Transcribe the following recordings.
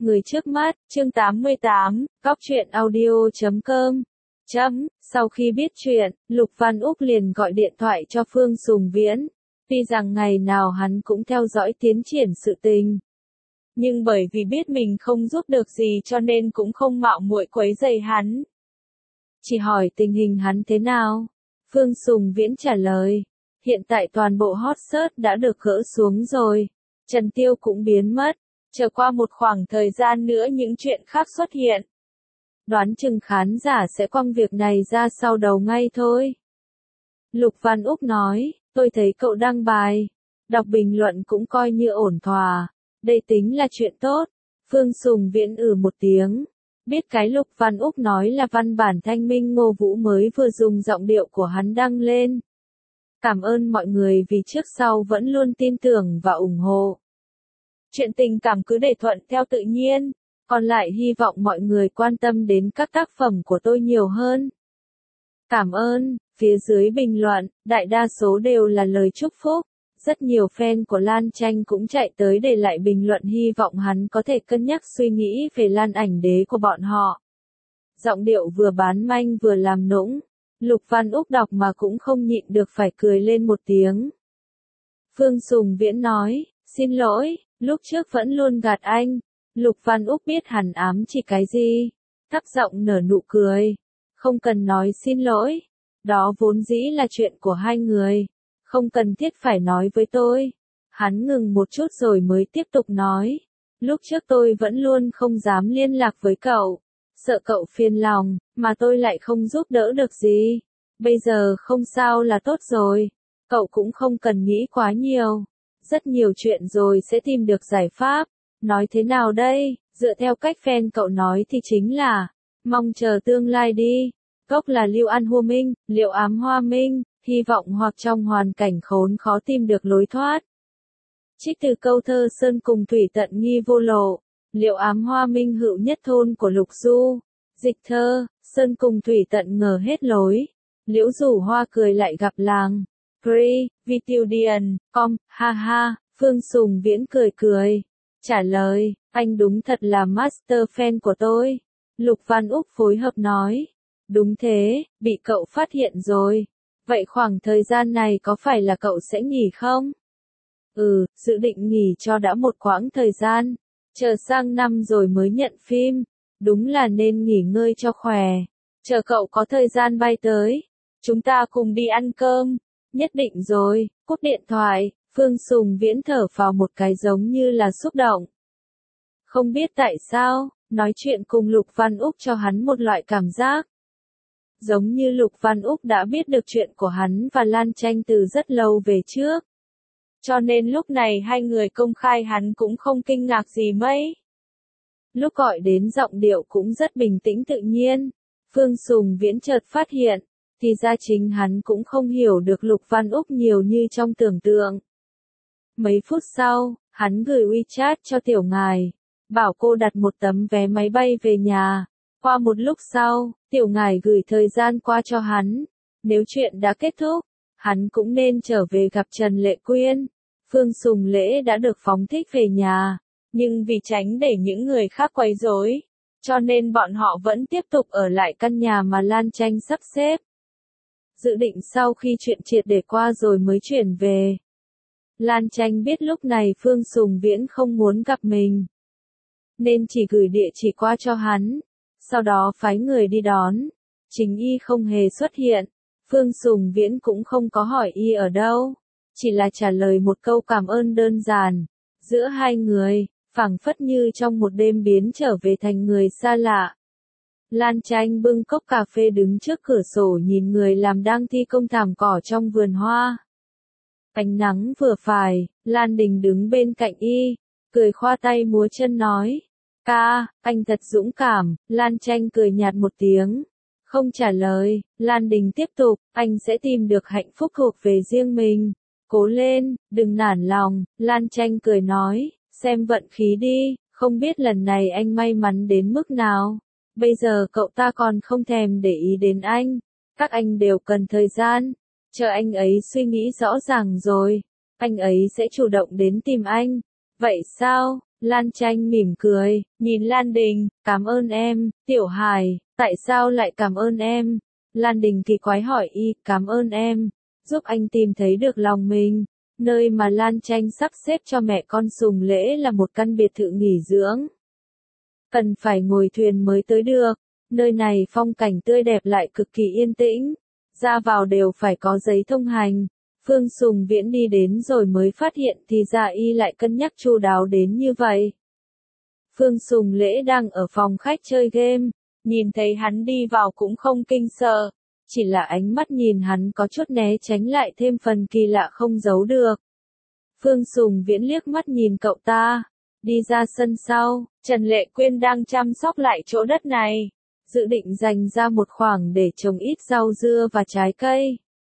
Người trước mắt, chương 88, góc truyện audio.com. Sau khi biết chuyện, Lục Văn Úc liền gọi điện thoại cho Phương Sùng Viễn. Tuy rằng ngày nào hắn cũng theo dõi tiến triển sự tình, nhưng bởi vì biết mình không giúp được gì cho nên cũng không mạo muội quấy rầy hắn. Chỉ hỏi tình hình hắn thế nào. Phương Sùng Viễn trả lời, hiện tại toàn bộ hot search đã được gỡ xuống rồi. Trần Tiêu cũng biến mất. Chờ qua một khoảng thời gian nữa những chuyện khác xuất hiện. Đoán chừng khán giả sẽ quăng việc này ra sau đầu ngay thôi. Lục Văn Úc nói, tôi thấy cậu đăng bài, đọc bình luận cũng coi như ổn thỏa. Đây tính là chuyện tốt. Phương Sùng Viễn một tiếng. Biết cái Lục Văn Úc nói là văn bản Thanh Minh Ngô Vũ mới vừa dùng giọng điệu của hắn đăng lên. Cảm ơn mọi người vì trước sau vẫn luôn tin tưởng và ủng hộ. Chuyện tình cảm cứ để thuận theo tự nhiên, còn lại hy vọng mọi người quan tâm đến các tác phẩm của tôi nhiều hơn. Cảm ơn. Phía dưới bình luận, đại đa số đều là lời chúc phúc. Rất nhiều fan của Lan Tranh cũng chạy tới để lại bình luận hy vọng hắn có thể cân nhắc suy nghĩ về Lan Ảnh Đế của bọn họ. Giọng điệu vừa bán manh vừa làm nũng. Lục Văn Úc đọc mà cũng không nhịn được phải cười lên một tiếng. Phương Sùng Viễn nói, xin lỗi, lúc trước vẫn luôn gạt anh. Lục Văn Úc biết hắn ám chỉ cái gì. Thấp giọng nở nụ cười. Không cần nói xin lỗi. Đó vốn dĩ là chuyện của hai người. Không cần thiết phải nói với tôi. Hắn ngừng một chút rồi mới tiếp tục nói. Lúc trước tôi vẫn luôn không dám liên lạc với cậu. Sợ cậu phiền lòng, mà tôi lại không giúp đỡ được gì. Bây giờ không sao là tốt rồi. Cậu cũng không cần nghĩ quá nhiều. Rất nhiều chuyện rồi sẽ tìm được giải pháp. Nói thế nào đây? Dựa theo cách fan cậu nói thì chính là mong chờ tương lai đi. Gốc là Lưu An Hua Minh, Liệu Ám Hoa Minh, hy vọng hoặc trong hoàn cảnh khốn khó tìm được lối thoát. Trích từ câu thơ Sơn cùng thủy tận nghi vô lộ, Liệu Ám Hoa Minh hữu nhất thôn của Lục Du. Dịch thơ, Sơn cùng thủy tận ngờ hết lối, liễu rủ hoa cười lại gặp làng. Free, Vitudian, com, ha ha. Phương Sùng Viễn cười cười. Trả lời, anh đúng thật là master fan của tôi. Lục Văn Úc phối hợp nói. Đúng thế, bị cậu phát hiện rồi. Vậy khoảng thời gian này có phải là cậu sẽ nghỉ không? Dự định nghỉ cho đã một quãng thời gian. Chờ sang năm rồi mới nhận phim. Đúng là nên nghỉ ngơi cho khỏe. Chờ cậu có thời gian bay tới. Chúng ta cùng đi ăn cơm. Nhất định rồi. Cúp điện thoại. Phương Sùng Viễn thở vào một cái giống như là xúc động. Không biết tại sao, nói chuyện cùng Lục Văn Úc cho hắn một loại cảm giác. Giống như Lục Văn Úc đã biết được chuyện của hắn và Lan Tranh từ rất lâu về trước. Cho nên lúc này hai người công khai hắn cũng không kinh ngạc gì mấy. Lúc gọi đến giọng điệu cũng rất bình tĩnh tự nhiên. Phương Sùng Viễn chợt phát hiện, thì ra chính hắn cũng không hiểu được Lục Văn Úc nhiều như trong tưởng tượng. Mấy phút sau, hắn gửi WeChat cho Tiểu Ngài, bảo cô đặt một tấm vé máy bay về nhà. Qua một lúc sau, Tiểu Ngài gửi thời gian qua cho hắn. Nếu chuyện đã kết thúc, hắn cũng nên trở về gặp Trần Lệ Quyên. Phương Sùng Lễ đã được phóng thích về nhà, nhưng vì tránh để những người khác quấy rối, cho nên bọn họ vẫn tiếp tục ở lại căn nhà mà Lan Tranh sắp xếp. Dự định sau khi chuyện triệt để qua rồi mới chuyển về. Lan Tranh biết lúc này Phương Sùng Viễn không muốn gặp mình, nên chỉ gửi địa chỉ qua cho hắn, sau đó phái người đi đón. Chính y không hề xuất hiện, Phương Sùng Viễn cũng không có hỏi y ở đâu, chỉ là trả lời một câu cảm ơn đơn giản. Giữa hai người, phảng phất như trong một đêm biến trở về thành người xa lạ. Lan Tranh bưng cốc cà phê đứng trước cửa sổ nhìn người làm đang thi công thảm cỏ trong vườn hoa. Ánh nắng vừa phải, Lan Đình đứng bên cạnh y, cười khoa tay múa chân nói. Ca, anh thật dũng cảm. Lan Tranh cười nhạt một tiếng, không trả lời. Lan Đình tiếp tục, anh sẽ tìm được hạnh phúc thuộc về riêng mình. Cố lên, đừng nản lòng. Lan Tranh cười nói, xem vận khí đi, không biết lần này anh may mắn đến mức nào. Bây giờ cậu ta còn không thèm để ý đến anh. Các anh đều cần thời gian. Chờ anh ấy suy nghĩ rõ ràng rồi, anh ấy sẽ chủ động đến tìm anh. Vậy sao? Lan Tranh mỉm cười, nhìn Lan Đình, cảm ơn em, Tiểu Hải, tại sao lại cảm ơn em? Lan Đình kỳ quái hỏi y, cảm ơn em, giúp anh tìm thấy được lòng mình. Nơi mà Lan Tranh sắp xếp cho mẹ con Sùng Lễ là một căn biệt thự nghỉ dưỡng. Cần phải ngồi thuyền mới tới được, nơi này phong cảnh tươi đẹp lại cực kỳ yên tĩnh, ra vào đều phải có giấy thông hành. Phương Sùng Viễn đi đến rồi mới phát hiện thì ra y lại cân nhắc chu đáo đến như vậy. Phương Sùng Lễ đang ở phòng khách chơi game, nhìn thấy hắn đi vào cũng không kinh sợ, chỉ là ánh mắt nhìn hắn có chút né tránh lại thêm phần kỳ lạ không giấu được. Phương Sùng Viễn liếc mắt nhìn cậu ta, đi ra sân sau, Trần Lệ Quyên đang chăm sóc lại chỗ đất này, dự định dành ra một khoảng để trồng ít rau dưa và trái cây.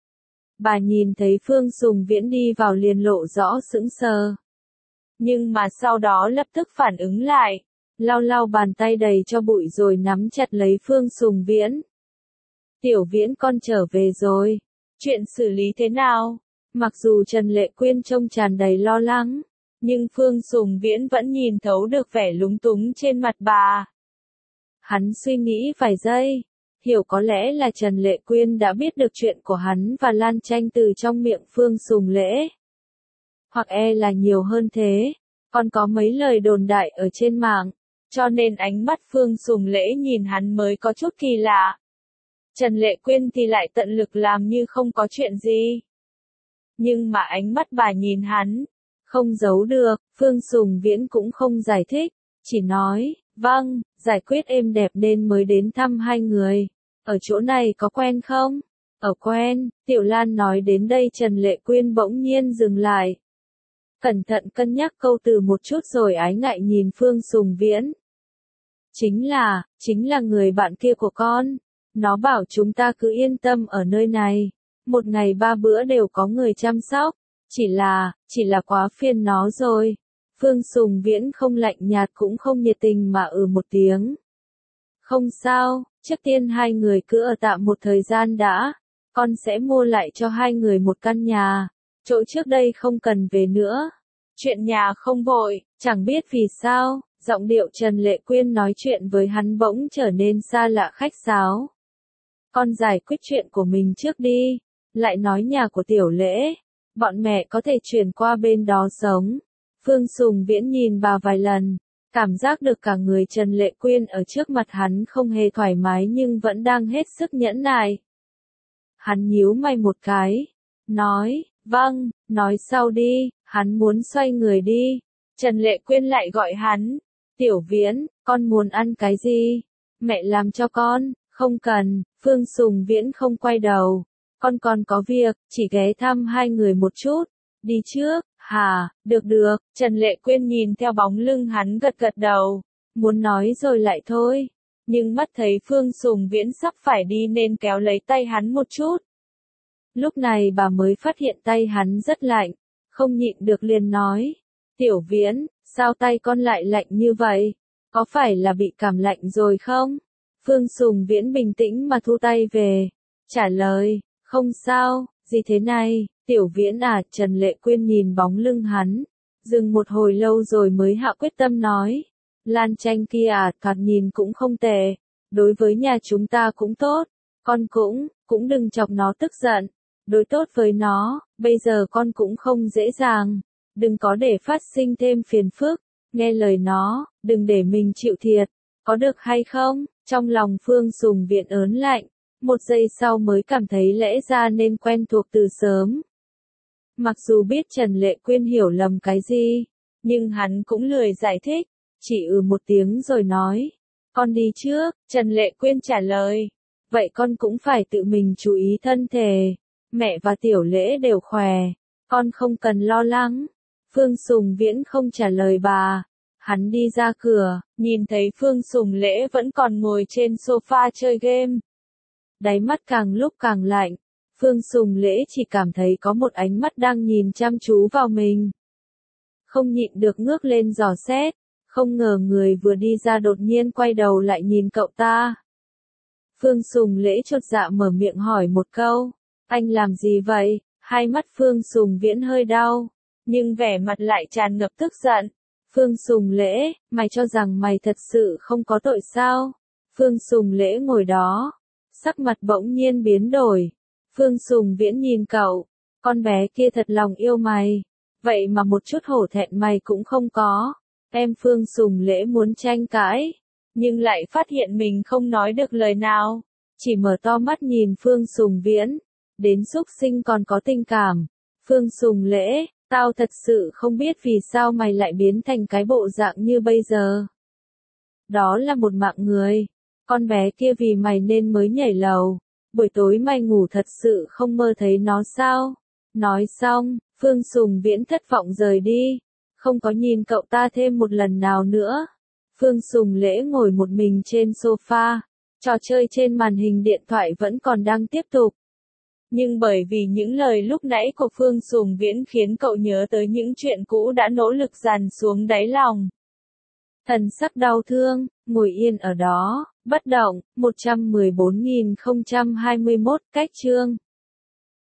Bà nhìn thấy Phương Sùng Viễn đi vào liền lộ rõ sững sờ. Nhưng mà sau đó lập tức phản ứng lại, lau lau bàn tay đầy cho bụi rồi nắm chặt lấy Phương Sùng Viễn. Tiểu Viễn con trở về rồi, chuyện xử lý thế nào? Mặc dù Trần Lệ Quyên trông tràn đầy lo lắng, nhưng Phương Sùng Viễn vẫn nhìn thấu được vẻ lúng túng trên mặt bà. Hắn suy nghĩ vài giây, hiểu có lẽ là Trần Lệ Quyên đã biết được chuyện của hắn và Lan Tranh từ trong miệng Phương Sùng Lễ. Hoặc là nhiều hơn thế, còn có mấy lời đồn đại ở trên mạng, cho nên ánh mắt Phương Sùng Lễ nhìn hắn mới có chút kỳ lạ. Trần Lệ Quyên thì lại tận lực làm như không có chuyện gì. Nhưng mà ánh mắt bà nhìn hắn, không giấu được, Phương Sùng Viễn cũng không giải thích, chỉ nói, vâng, giải quyết êm đẹp nên mới đến thăm hai người. Ở chỗ này có quen không? Ở quen, Tiểu Lan nói đến đây Trần Lệ Quyên bỗng nhiên dừng lại. Cẩn thận cân nhắc câu từ một chút rồi ái ngại nhìn Phương Sùng Viễn. Chính là người bạn kia của con. Nó bảo chúng ta cứ yên tâm ở nơi này. Một ngày 3 bữa đều có người chăm sóc. Chỉ là quá phiền nó rồi. Phương Sùng Viễn không lạnh nhạt cũng không nhiệt tình mà một tiếng. Không sao, trước tiên hai người cứ ở tạm một thời gian đã. Con sẽ mua lại cho hai người một căn nhà. Chỗ trước đây không cần về nữa. Chuyện nhà không vội, chẳng biết vì sao, giọng điệu Trần Lệ Quyên nói chuyện với hắn bỗng trở nên xa lạ khách sáo. Con giải quyết chuyện của mình trước đi, lại nói nhà của Tiểu Lễ, bọn mẹ có thể chuyển qua bên đó sống. Phương Sùng Viễn nhìn bà vài lần, cảm giác được cả người Trần Lệ Quyên ở trước mặt hắn không hề thoải mái nhưng vẫn đang hết sức nhẫn nại. Hắn nhíu mày một cái, nói, vâng, nói sau đi, hắn muốn xoay người đi. Trần Lệ Quyên lại gọi hắn, Tiểu Viễn, con muốn ăn cái gì? Mẹ làm cho con, không cần, Phương Sùng Viễn không quay đầu. Con còn có việc, chỉ ghé thăm hai người một chút, đi trước, hả, được, Trần Lệ Quyên nhìn theo bóng lưng hắn gật gật đầu, muốn nói rồi lại thôi. Nhưng mắt thấy Phương Sùng Viễn sắp phải đi nên kéo lấy tay hắn một chút. Lúc này bà mới phát hiện tay hắn rất lạnh, không nhịn được liền nói, Tiểu Viễn, sao tay con lại lạnh như vậy? Có phải là bị cảm lạnh rồi không? Phương Sùng Viễn bình tĩnh mà thu tay về, trả lời, không sao, gì thế này, Tiểu Viễn à, Trần Lệ Quyên nhìn bóng lưng hắn, dừng một hồi lâu rồi mới hạ quyết tâm nói, Lan Tranh kia à, thoạt nhìn cũng không tệ, đối với nhà chúng ta cũng tốt, con cũng đừng chọc nó tức giận, đối tốt với nó, bây giờ con cũng không dễ dàng, đừng có để phát sinh thêm phiền phức, nghe lời nó, đừng để mình chịu thiệt, có được hay không? Trong lòng Phương Sùng Viễn ớn lạnh, một giây sau mới cảm thấy lẽ ra nên quen thuộc từ sớm. Mặc dù biết Trần Lệ Quyên hiểu lầm cái gì, nhưng hắn cũng lười giải thích, chỉ một tiếng rồi nói, con đi trước, Trần Lệ Quyên trả lời, vậy con cũng phải tự mình chú ý thân thể, mẹ và Tiểu Lễ đều khỏe, con không cần lo lắng. Phương Sùng Viễn không trả lời bà. Hắn đi ra cửa, nhìn thấy Phương Sùng Lễ vẫn còn ngồi trên sofa chơi game. Đáy mắt càng lúc càng lạnh, Phương Sùng Lễ chỉ cảm thấy có một ánh mắt đang nhìn chăm chú vào mình. Không nhịn được ngước lên dò xét, không ngờ người vừa đi ra đột nhiên quay đầu lại nhìn cậu ta. Phương Sùng Lễ chột dạ mở miệng hỏi một câu, anh làm gì vậy? Hai mắt Phương Sùng Viễn hơi đau, nhưng vẻ mặt lại tràn ngập tức giận. Phương Sùng Lễ, mày cho rằng mày thật sự không có tội sao? Phương Sùng Lễ ngồi đó, sắc mặt bỗng nhiên biến đổi. Phương Sùng Viễn nhìn cậu, con bé kia thật lòng yêu mày, vậy mà một chút hổ thẹn mày cũng không có. Em Phương Sùng Lễ muốn tranh cãi, nhưng lại phát hiện mình không nói được lời nào, chỉ mở to mắt nhìn Phương Sùng Viễn, đến xúc sinh còn có tình cảm. Phương Sùng Lễ, tao thật sự không biết vì sao mày lại biến thành cái bộ dạng như bây giờ. Đó là một mạng người, con bé kia vì mày nên mới nhảy lầu, buổi tối mày ngủ thật sự không mơ thấy nó sao? Nói xong, Phương Sùng Viễn thất vọng rời đi, không có nhìn cậu ta thêm một lần nào nữa. Phương Sùng Lễ ngồi một mình trên sofa, trò chơi trên màn hình điện thoại vẫn còn đang tiếp tục. Nhưng bởi vì những lời lúc nãy của Phương Sùng Viễn khiến cậu nhớ tới những chuyện cũ đã nỗ lực dằn xuống đáy lòng. Thần sắc đau thương, ngồi yên ở đó, bất động. 114.021 cách chương.